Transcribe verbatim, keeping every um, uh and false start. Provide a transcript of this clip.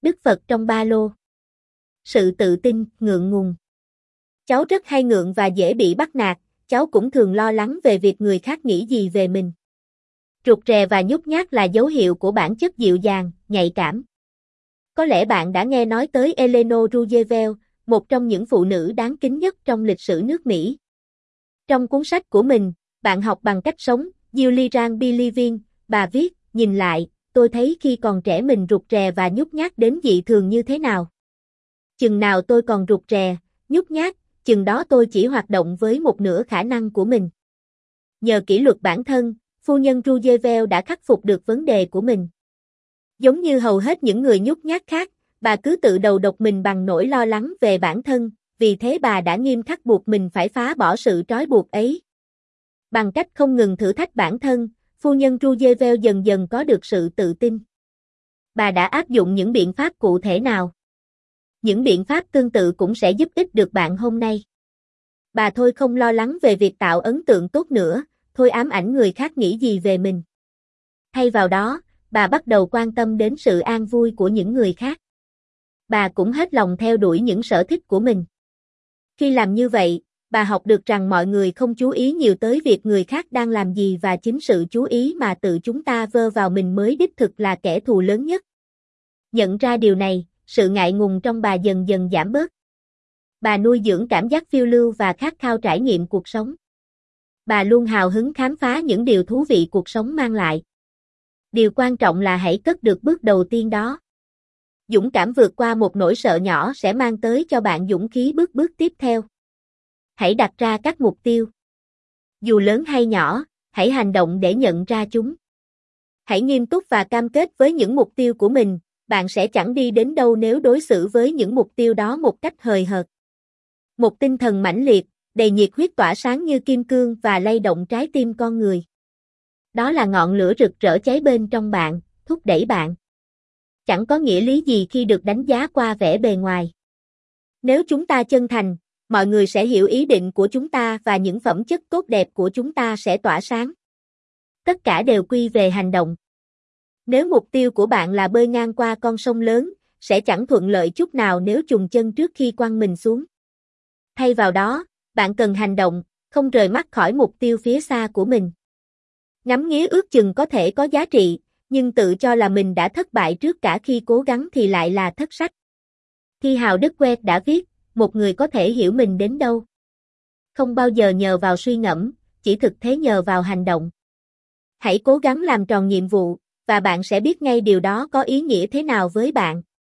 Đức Phật trong ba lô. Sự tự tin, ngượng ngùng. Cháu rất hay ngượng và dễ bị bắt nạt, cháu cũng thường lo lắng về việc người khác nghĩ gì về mình. Rụt rè và nhút nhát là dấu hiệu của bản chất dịu dàng, nhạy cảm. Có lẽ bạn đã nghe nói tới Eleanor Roosevelt, một trong những phụ nữ đáng kính nhất trong lịch sử nước Mỹ. Trong cuốn sách của mình, Bạn học bằng cách sống, You Learn by Living, bà viết, nhìn lại, tôi thấy khi còn trẻ mình rụt rè và nhút nhát đến dị thường như thế nào. Chừng nào tôi còn rụt rè, nhút nhát, chừng đó tôi chỉ hoạt động với một nửa khả năng của mình. Nhờ kỷ luật bản thân, phu nhân Roosevelt đã khắc phục được vấn đề của mình. Giống như hầu hết những người nhút nhát khác, bà cứ tự đầu độc mình bằng nỗi lo lắng về bản thân, vì thế bà đã nghiêm khắc buộc mình phải phá bỏ sự trói buộc ấy. Bằng cách không ngừng thử thách bản thân, phu nhân Roosevelt dần dần có được sự tự tin. Bà đã áp dụng những biện pháp cụ thể nào? Những biện pháp tương tự cũng sẽ giúp ích được bạn hôm nay. Bà thôi không lo lắng về việc tạo ấn tượng tốt nữa, thôi ám ảnh người khác nghĩ gì về mình. Thay vào đó, bà bắt đầu quan tâm đến sự an vui của những người khác. Bà cũng hết lòng theo đuổi những sở thích của mình. Khi làm như vậy, bà học được rằng mọi người không chú ý nhiều tới việc người khác đang làm gì và chính sự chú ý mà tự chúng ta vơ vào mình mới đích thực là kẻ thù lớn nhất. Nhận ra điều này, sự ngại ngùng trong bà dần dần giảm bớt. Bà nuôi dưỡng cảm giác phiêu lưu và khát khao trải nghiệm cuộc sống. Bà luôn hào hứng khám phá những điều thú vị cuộc sống mang lại. Điều quan trọng là hãy cất được bước đầu tiên đó. Dũng cảm vượt qua một nỗi sợ nhỏ sẽ mang tới cho bạn dũng khí bước bước tiếp theo. Hãy đặt ra các mục tiêu. Dù lớn hay nhỏ, hãy hành động để nhận ra chúng. Hãy nghiêm túc và cam kết với những mục tiêu của mình, bạn sẽ chẳng đi đến đâu nếu đối xử với những mục tiêu đó một cách hời hợt. Một tinh thần mãnh liệt, đầy nhiệt huyết tỏa sáng như kim cương và lay động trái tim con người. Đó là ngọn lửa rực rỡ cháy bên trong bạn, thúc đẩy bạn. Chẳng có nghĩa lý gì khi được đánh giá qua vẻ bề ngoài. Nếu chúng ta chân thành, mọi người sẽ hiểu ý định của chúng ta và những phẩm chất tốt đẹp của chúng ta sẽ tỏa sáng. Tất cả đều quy về hành động. Nếu mục tiêu của bạn là bơi ngang qua con sông lớn, sẽ chẳng thuận lợi chút nào nếu chùng chân trước khi quăng mình xuống. Thay vào đó, bạn cần hành động, không rời mắt khỏi mục tiêu phía xa của mình. Ngắm nghía ước chừng có thể có giá trị, nhưng tự cho là mình đã thất bại trước cả khi cố gắng thì lại là thất sách. Thi hào Đức Quét đã viết, một người có thể hiểu mình đến đâu. Không bao giờ nhờ vào suy ngẫm, chỉ thực thế nhờ vào hành động. Hãy cố gắng làm tròn nhiệm vụ, và bạn sẽ biết ngay điều đó có ý nghĩa thế nào với bạn.